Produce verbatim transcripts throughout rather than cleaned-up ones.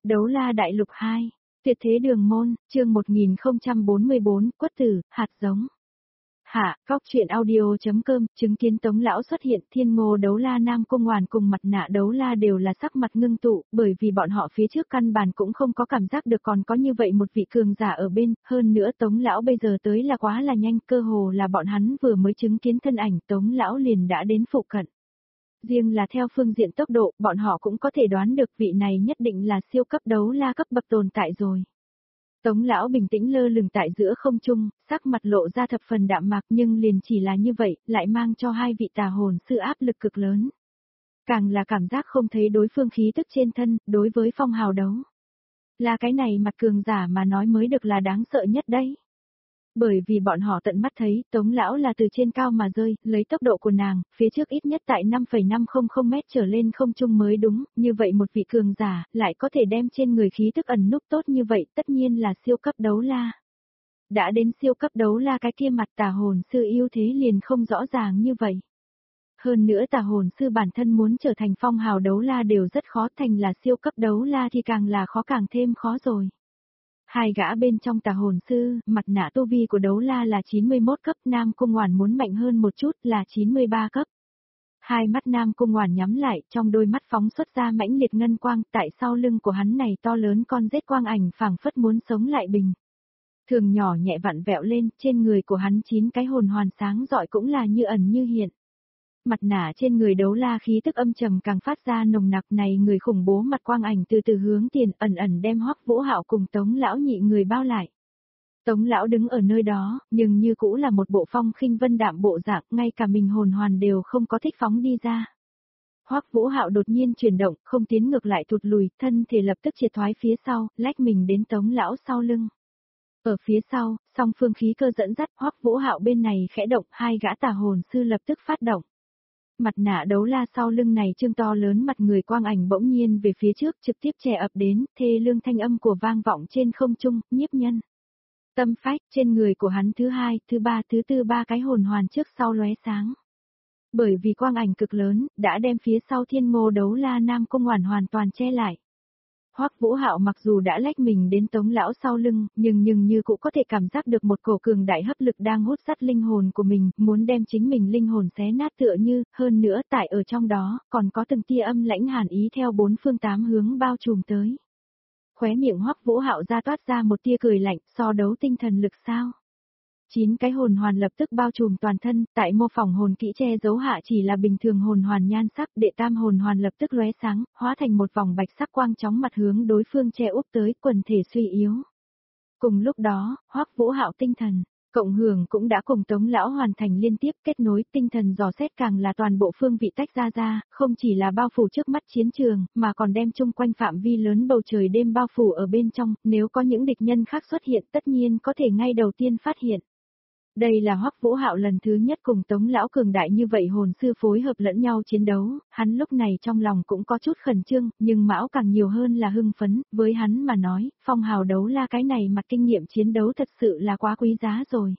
Đấu La Đại Lục hai, Tuyệt Thế Đường Môn, chương một nghìn không trăm bốn mươi bốn, Quất Tử, Hạt Giống. Hạ, Góc Truyện Audio.com, chứng kiến Tống Lão xuất hiện, Thiên Ngô Đấu La Nam Cung Ngoàn cùng Mặt Nạ Đấu La đều là sắc mặt ngưng tụ, bởi vì bọn họ phía trước căn bản cũng không có cảm giác được còn có như vậy một vị cường giả ở bên, hơn nữa Tống Lão bây giờ tới là quá là nhanh, cơ hồ là bọn hắn vừa mới chứng kiến thân ảnh Tống Lão liền đã đến phụ cận. Riêng là theo phương diện tốc độ, bọn họ cũng có thể đoán được vị này nhất định là siêu cấp đấu la cấp bậc tồn tại rồi. Tống Lão bình tĩnh lơ lửng tại giữa không trung, sắc mặt lộ ra thập phần đạm mạc nhưng liền chỉ là như vậy, lại mang cho hai vị tà hồn sư áp lực cực lớn. Càng là cảm giác không thấy đối phương khí tức trên thân, đối với phong hào đấu. Là cái này mặt cường giả mà nói mới được là đáng sợ nhất đấy. Bởi vì bọn họ tận mắt thấy, Tống Lão là từ trên cao mà rơi, lấy tốc độ của nàng, phía trước ít nhất tại năm phẩy năm không không mét trở lên không trung mới đúng, như vậy một vị cường giả, lại có thể đem trên người khí tức ẩn núp tốt như vậy, tất nhiên là siêu cấp đấu la. Đã đến siêu cấp đấu la cái kia mặt tà hồn sư yêu thế liền không rõ ràng như vậy. Hơn nữa tà hồn sư bản thân muốn trở thành phong hào đấu la đều rất khó, thành là siêu cấp đấu la thì càng là khó càng thêm khó rồi. Hai gã bên trong tà hồn sư, Mặt Nạ tu vi của đấu la là chín mươi mốt cấp, Nam Cung Ngoàn muốn mạnh hơn một chút là chín mươi ba cấp. Hai mắt Nam Cung Ngoàn nhắm lại, trong đôi mắt phóng xuất ra mãnh liệt ngân quang, tại sau lưng của hắn này to lớn con rết quang ảnh phảng phất muốn sống lại bình. Thường nhỏ nhẹ vặn vẹo lên, trên người của hắn chín cái hồn hoàn sáng rọi cũng là như ẩn như hiện. Mặt nạ trên người đấu la khí tức âm trầm càng phát ra nồng nặc này, người khủng bố mặt quang ảnh từ từ hướng tiền ẩn ẩn đem Hoắc Vũ Hạo cùng Tống Lão nhị người bao lại. Tống Lão đứng ở nơi đó, nhưng như cũ là một bộ phong khinh vân đạm bộ dạng, ngay cả mình hồn hoàn đều không có thích phóng đi ra. Hoắc Vũ Hạo đột nhiên chuyển động, không tiến ngược lại thụt lùi, thân thể lập tức triệt thoái phía sau, lách mình đến Tống Lão sau lưng. Ở phía sau, song phương khí cơ dẫn dắt, Hoắc Vũ Hạo bên này khẽ động, hai gã tà hồn sư lập tức phát động. Mặt nạ đấu la sau lưng này trương to lớn mặt người quang ảnh bỗng nhiên về phía trước trực tiếp chè ập đến, thê lương thanh âm của vang vọng trên không trung, nhiếp nhân. Tâm phách, trên người của hắn thứ hai, thứ ba, thứ tư ba cái hồn hoàn trước sau lóe sáng. Bởi vì quang ảnh cực lớn, đã đem phía sau Thiên Ngô Đấu La Nam Cung Ngoàn hoàn toàn che lại. Hoắc Vũ Hạo mặc dù đã lách mình đến Tống Lão sau lưng, nhưng nhưng như cũng có thể cảm giác được một cổ cường đại hấp lực đang hút sắt linh hồn của mình, muốn đem chính mình linh hồn xé nát tựa như, hơn nữa tại ở trong đó, còn có từng tia âm lãnh hàn ý theo bốn phương tám hướng bao trùm tới. Khóe miệng Hoắc Vũ Hạo ra toát ra một tia cười lạnh, so đấu tinh thần lực sao? Chín cái hồn hoàn lập tức bao trùm toàn thân, tại mô phỏng hồn kỹ che giấu hạ chỉ là bình thường hồn hoàn nhan sắc, đệ tam hồn hoàn lập tức lóe sáng, hóa thành một vòng bạch sắc quang chóng mặt hướng đối phương che úp tới, quần thể suy yếu. Cùng lúc đó, Hoắc Vũ Hạo tinh thần, cộng hưởng cũng đã cùng Tống Lão hoàn thành liên tiếp kết nối, tinh thần dò xét càng là toàn bộ phương vị tách ra ra, không chỉ là bao phủ trước mắt chiến trường, mà còn đem chung quanh phạm vi lớn bầu trời đêm bao phủ ở bên trong, nếu có những địch nhân khác xuất hiện tất nhiên có thể ngay đầu tiên phát hiện. Đây là Hoắc Vũ Hạo lần thứ nhất cùng Tống Lão cường đại như vậy hồn sư phối hợp lẫn nhau chiến đấu, hắn lúc này trong lòng cũng có chút khẩn trương, nhưng mão càng nhiều hơn là hưng phấn, với hắn mà nói, phong hào đấu la cái này mặt kinh nghiệm chiến đấu thật sự là quá quý giá rồi.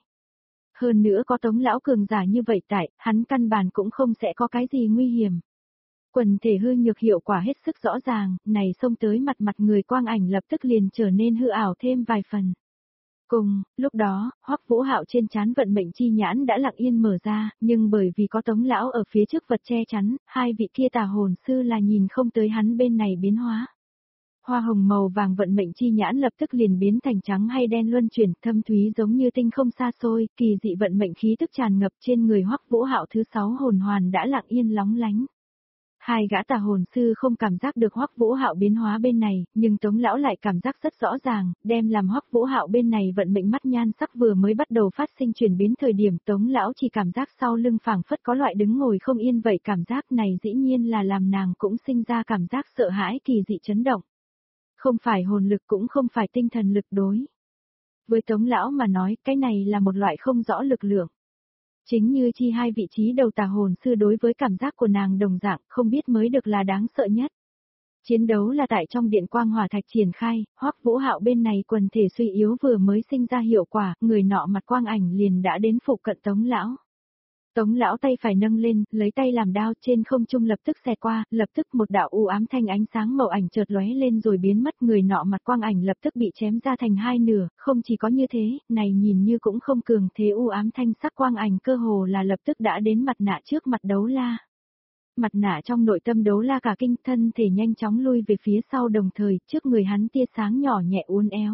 Hơn nữa có Tống Lão cường giả như vậy tại, hắn căn bản cũng không sẽ có cái gì nguy hiểm. Quần thể hư nhược hiệu quả hết sức rõ ràng, này xông tới mặt mặt người quang ảnh lập tức liền trở nên hư ảo thêm vài phần. Cùng, lúc đó, Hoắc Vũ Hạo trên trán vận mệnh chi nhãn đã lặng yên mở ra, nhưng bởi vì có Tống Lão ở phía trước vật che chắn, hai vị kia tà hồn sư là nhìn không tới hắn bên này biến hóa. Hoa hồng màu vàng vận mệnh chi nhãn lập tức liền biến thành trắng hay đen luân chuyển, thâm thúy giống như tinh không xa xôi, kỳ dị vận mệnh khí tức tràn ngập trên người Hoắc Vũ Hạo thứ sáu hồn hoàn đã lặng yên lóng lánh. Hai gã tà hồn sư không cảm giác được Hoắc Vũ Hạo biến hóa bên này, nhưng Tống Lão lại cảm giác rất rõ ràng, đem làm Hoắc Vũ Hạo bên này vận mệnh mắt nhan sắc vừa mới bắt đầu phát sinh chuyển biến thời điểm Tống Lão chỉ cảm giác sau lưng phảng phất có loại đứng ngồi không yên vậy, cảm giác này dĩ nhiên là làm nàng cũng sinh ra cảm giác sợ hãi kỳ dị chấn động. Không phải hồn lực cũng không phải tinh thần lực đối. Với Tống Lão mà nói, cái này là một loại không rõ lực lượng. Chính như chi hai vị trí đầu tà hồn sư đối với cảm giác của nàng đồng dạng, không biết mới được là đáng sợ nhất. Chiến đấu là tại trong điện quang hỏa thạch triển khai, Hoắc Vũ Hạo bên này quần thể suy yếu vừa mới sinh ra hiệu quả, người nọ mặt quang ảnh liền đã đến phụ cận Tống Lão. Tống lão tay phải nâng lên, lấy tay làm đao, trên không trung lập tức xẹt qua, lập tức một đạo u ám thanh ánh sáng màu ảnh chợt lóe lên rồi biến mất, người nọ mặt quang ảnh lập tức bị chém ra thành hai nửa, không chỉ có như thế, này nhìn như cũng không cường thế u ám thanh sắc quang ảnh cơ hồ là lập tức đã đến mặt nạ trước mặt Đấu La. Mặt nạ trong nội tâm Đấu La cả kinh, thân thể nhanh chóng lui về phía sau, đồng thời, trước người hắn tia sáng nhỏ nhẹ uốn éo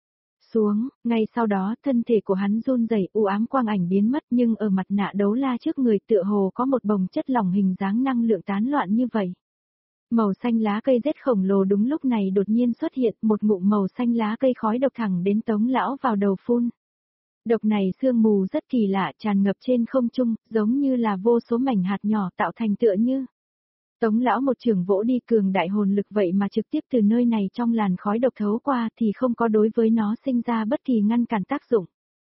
xuống, ngay sau đó thân thể của hắn run rẩy, u ám quang ảnh biến mất, nhưng ở mặt nạ Đấu La trước người tựa hồ có một bồng chất lỏng hình dáng năng lượng tán loạn như vậy. Màu xanh lá cây rết khổng lồ đúng lúc này đột nhiên xuất hiện, một ngụm màu xanh lá cây khói độc thẳng đến Tống lão vào đầu phun. Độc này sương mù rất kỳ lạ, tràn ngập trên không trung, giống như là vô số mảnh hạt nhỏ tạo thành tựa như. Tống lão một trường vỗ đi, cường đại hồn lực vậy mà trực tiếp từ nơi này trong làn khói độc thấu qua thì không có đối với nó sinh ra bất kỳ ngăn cản tác dụng.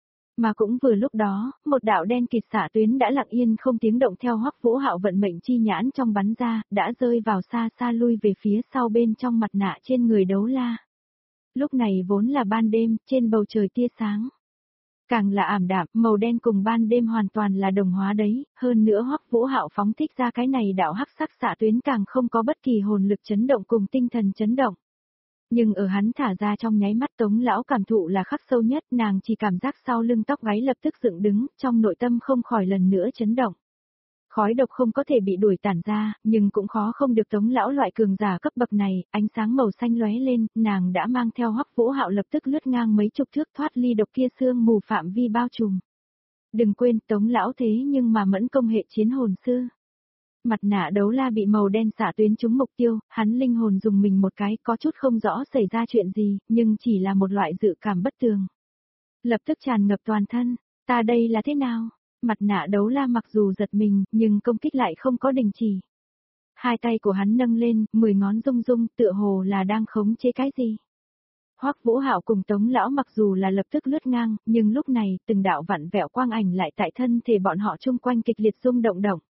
Mà cũng vừa lúc đó, một đạo đen kịt xạ tuyến đã lặng yên không tiếng động theo Hoắc Vũ Hạo vận mệnh chi nhãn trong bắn ra, đã rơi vào xa xa lui về phía sau bên trong mặt nạ trên người Đấu La. Lúc này vốn là ban đêm, trên bầu trời tia sáng. Càng là ảm đạm, màu đen cùng ban đêm hoàn toàn là đồng hóa đấy, hơn nữa Hoắc Vũ Hạo phóng thích ra cái này đạo hắc sắc xạ tuyến càng không có bất kỳ hồn lực chấn động cùng tinh thần chấn động. Nhưng ở hắn thả ra trong nháy mắt Tống lão cảm thụ là khắc sâu nhất, nàng chỉ cảm giác sau lưng tóc gáy lập tức dựng đứng, trong nội tâm không khỏi lần nữa chấn động. Khói độc không có thể bị đuổi tản ra, nhưng cũng khó không được Tống lão loại cường giả cấp bậc này, ánh sáng màu xanh lóe lên, nàng đã mang theo Hoắc Vũ Hạo lập tức lướt ngang mấy chục thước thoát ly độc kia sương mù phạm vi bao trùm. Đừng quên Tống lão thế nhưng mà mẫn công hệ chiến hồn sư. Mặt nạ Đấu La bị màu đen xả tuyến trúng mục tiêu, hắn linh hồn dùng mình một cái, có chút không rõ xảy ra chuyện gì, nhưng chỉ là một loại dự cảm bất tường. Lập tức tràn ngập toàn thân, ta đây là thế nào? Mặt nạ Đấu La mặc dù giật mình, nhưng công kích lại không có đình chỉ. Hai tay của hắn nâng lên, mười ngón rung rung, tựa hồ là đang khống chế cái gì. Hoắc Vũ Hạo cùng Tống lão mặc dù là lập tức lướt ngang, nhưng lúc này, từng đạo vặn vẹo quang ảnh lại tại thân thể bọn họ chung quanh kịch liệt rung động động.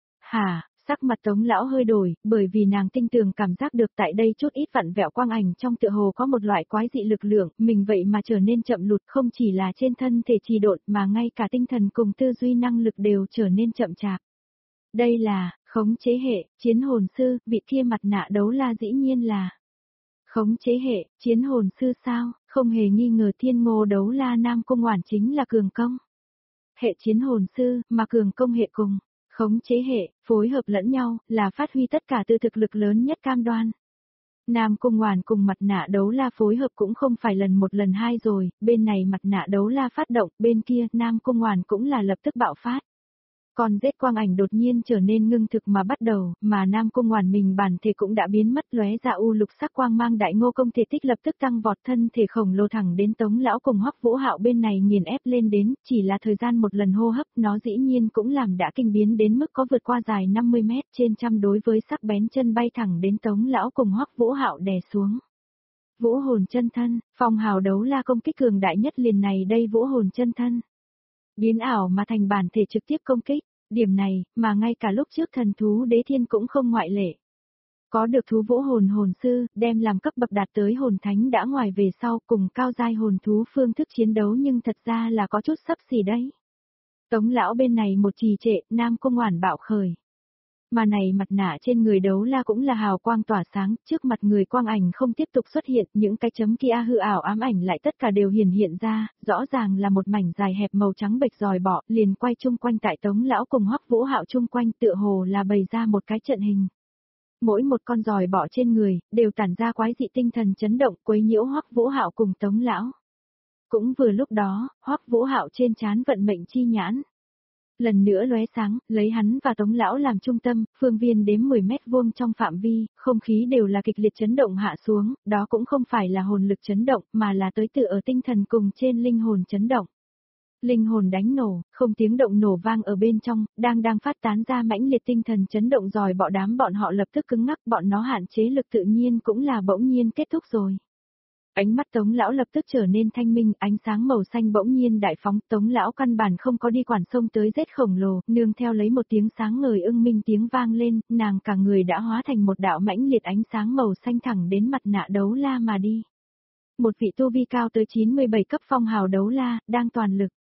Hả, sắc mặt Tống lão hơi đổi, bởi vì nàng tinh tường cảm giác được tại đây chút ít vặn vẹo quang ảnh trong tựa hồ có một loại quái dị lực lượng, mình vậy mà trở nên chậm lụt, không chỉ là trên thân thể trì độn mà ngay cả tinh thần cùng tư duy năng lực đều trở nên chậm chạp. Đây là, khống chế hệ, chiến hồn sư, vị kia mặt nạ Đấu La dĩ nhiên là khống chế hệ, chiến hồn sư sao, không hề nghi ngờ Thiên Ngô Đấu La Nam Cung Oản chính là cường công. Hệ chiến hồn sư, mà cường công hệ cùng khống chế hệ, phối hợp lẫn nhau, là phát huy tất cả từ thực lực lớn nhất cam đoan. Nam Cung Oản cùng mặt nạ Đấu La phối hợp cũng không phải lần một lần hai rồi, bên này mặt nạ Đấu La phát động, bên kia Nam Cung Oản cũng là lập tức bạo phát. Còn giết quang ảnh đột nhiên trở nên ngưng thực mà bắt đầu, mà Nam Cung Oản mình bản thể cũng đã biến mất, lóe ra u lục sắc quang mang, đại ngô công thể tích lập tức tăng vọt, thân thể khổng lồ thẳng đến Tống lão cùng Hoắc Vũ Hạo bên này nghiền ép lên đến, chỉ là thời gian một lần hô hấp, nó dĩ nhiên cũng làm đã kinh biến đến mức có vượt qua dài năm mươi mét, trên trăm đối với sắc bén chân bay thẳng đến Tống lão cùng Hoắc Vũ Hạo đè xuống. Vũ hồn chân thân, phong hào Đấu La công kích cường đại nhất liền này đây vũ hồn chân thân. Biến ảo mà thành bản thể trực tiếp công kích. Điểm này, mà ngay cả lúc trước thần thú đế thiên cũng không ngoại lệ. Có được thú vũ hồn hồn sư, đem làm cấp bậc đạt tới hồn thánh đã ngoài về sau cùng cao giai hồn thú phương thức chiến đấu, nhưng thật ra là có chút sấp xỉ đấy. Tống lão bên này một trì trệ, Nam Cung Oản bạo khởi. Mà này mặt nạ trên người Đấu La cũng là hào quang tỏa sáng, trước mặt người quang ảnh không tiếp tục xuất hiện, những cái chấm kia hư ảo ám ảnh lại tất cả đều hiển hiện ra, rõ ràng là một mảnh dài hẹp màu trắng bệch dòi bọ, liền quay chung quanh tại Tống lão cùng Hoắc Vũ Hạo chung quanh, tựa hồ là bày ra một cái trận hình. Mỗi một con dòi bọ trên người đều tản ra quái dị tinh thần chấn động, quấy nhiễu Hoắc Vũ Hạo cùng Tống lão. Cũng vừa lúc đó, Hoắc Vũ Hạo trên trán vận mệnh chi nhãn lần nữa lóe sáng, lấy hắn và Tống lão làm trung tâm, phương viên đếm mười mét vuông trong phạm vi, không khí đều là kịch liệt chấn động hạ xuống, đó cũng không phải là hồn lực chấn động, mà là tới tự ở tinh thần cùng trên linh hồn chấn động. Linh hồn đánh nổ, không tiếng động nổ vang ở bên trong, đang đang phát tán ra mãnh liệt tinh thần chấn động, rồi bọ đám bọn họ lập tức cứng ngắc, bọn nó hạn chế lực tự nhiên cũng là bỗng nhiên kết thúc rồi. Ánh mắt Tống lão lập tức trở nên thanh minh, ánh sáng màu xanh bỗng nhiên đại phóng, Tống lão căn bản không có đi quản sông tới rết khổng lồ, nương theo lấy một tiếng sáng ngời ưng minh tiếng vang lên, nàng cả người đã hóa thành một đạo mãnh liệt ánh sáng màu xanh thẳng đến mặt nạ Đấu La mà đi. Một vị tu vi cao tới chín mươi bảy cấp phong hào Đấu La, đang toàn lực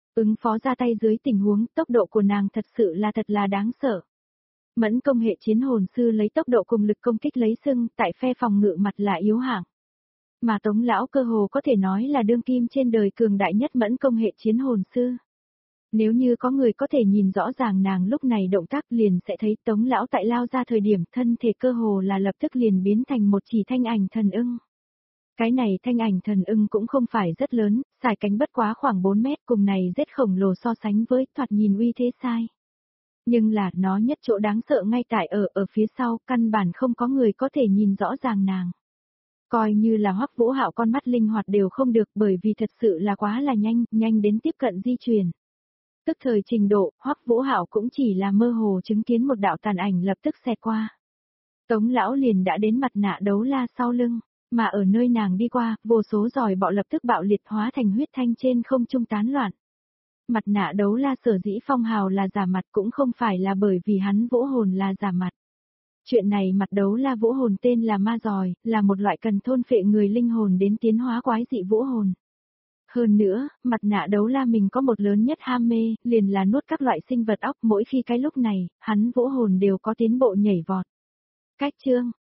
Ứng phó ra tay dưới tình huống, tốc độ của nàng thật sự là thật là đáng sợ. Mẫn công hệ chiến hồn sư lấy tốc độ cùng lực công kích lấy sưng, tại phe phòng ngự mặt là yếu hạng. Mà Tống lão cơ hồ có thể nói là đương kim trên đời cường đại nhất mẫn công hệ chiến hồn sư. Nếu như có người có thể nhìn rõ ràng nàng lúc này động tác liền sẽ thấy Tống lão tại lao ra thời điểm thân thể cơ hồ là lập tức liền biến thành một chỉ thanh ảnh thần ưng. Cái này thanh ảnh thần ưng cũng không phải rất lớn, xài cánh bất quá khoảng bốn mét, cùng này rất khổng lồ so sánh với thoạt nhìn uy thế sai. Nhưng là nó nhất chỗ đáng sợ ngay tại ở ở phía sau, căn bản không có người có thể nhìn rõ ràng nàng. Coi như là Hoắc Vũ Hạo con mắt linh hoạt đều không được, bởi vì thật sự là quá là nhanh, nhanh đến tiếp cận di chuyển. Tức thời trình độ, Hoắc Vũ Hạo cũng chỉ là mơ hồ chứng kiến một đạo tàn ảnh lập tức xẹt qua. Tống lão liền đã đến mặt nạ đấu la sau lưng, mà ở nơi nàng đi qua, vô số giòi bọ lập tức bạo liệt hóa thành huyết thanh trên không trung tán loạn. Mặt nạ đấu la sở dĩ phong hào là giả mặt cũng không phải là bởi vì hắn vỗ hồn là giả mặt. Chuyện này mặt đấu la vỗ hồn tên là ma giòi, là một loại cần thôn phệ người linh hồn đến tiến hóa quái dị vỗ hồn. Hơn nữa, mặt nạ đấu la mình có một lớn nhất ham mê, liền là nuốt các loại sinh vật óc, mỗi khi cái lúc này, hắn vỗ hồn đều có tiến bộ nhảy vọt. Cách chương,